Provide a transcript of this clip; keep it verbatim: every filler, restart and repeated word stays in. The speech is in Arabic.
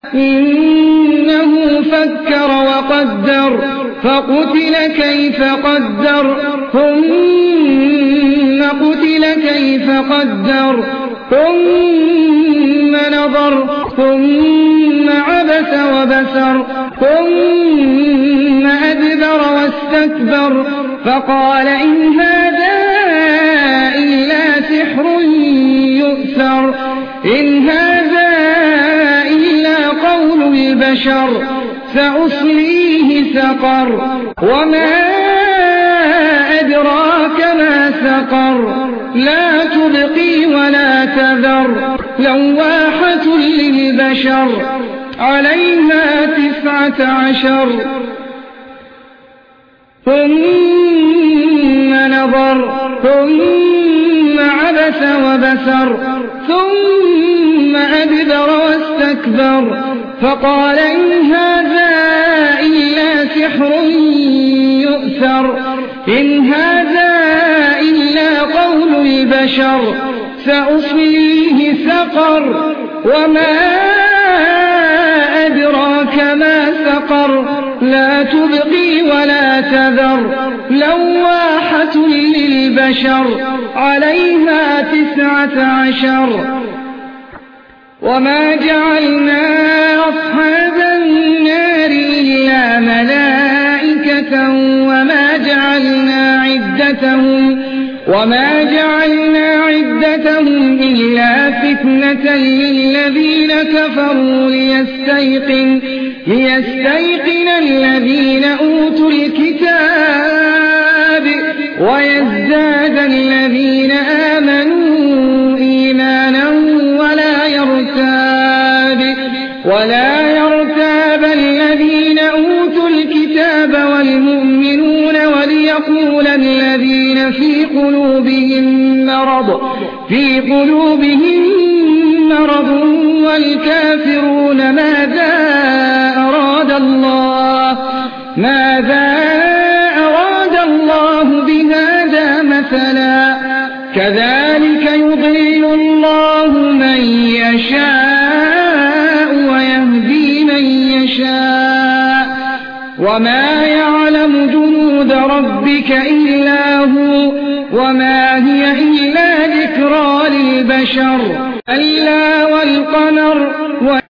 إنه فكر وقدر فقتل كيف قدر ثم قتل كيف قدر ثم نظر ثم عبس وبسر ثم أدبر واستكبر فقال إن هذا إلا سحر يؤثر إن هذا إلا قول البشر سأصليه سقر وما أدراك ما سقر لا تبقي ولا تذر لواحة للبشر عليها تسعة عشر ثم نظر ثم عبس وبسر ثم أدبر واستكبر فقال إن هذا إلا سحر يؤثر إن هذا إلا قول البشر سأصليه سقر وما أدراك ما سقر لا تبقي ولا تذر لواحة للبشر عليها تسعة عشر وما جعلنا أصحاب النار إلا ملائكة وما جعلنا عدتهم وما جعلنا عدتهم إلا فتنة للذين كفروا ليستيقن ليستيقن الذين أوتوا الكتاب ويزداد الذين آمنوا إيمانا ولا يرتاب ولا يرتاب الذين أوتوا الكتاب والمؤمنون وليقول الذين في قلوبهم مرض في قلوبهم مرض والكافرون ماذا أراد الله ماذا أراد الله بهذا مثلا كذلك يضل الله من يشاء ويهدي من يشاء وما يعلم جنود ربك إلا هو وما هي إلا ذكرى للبشر كلا والقمر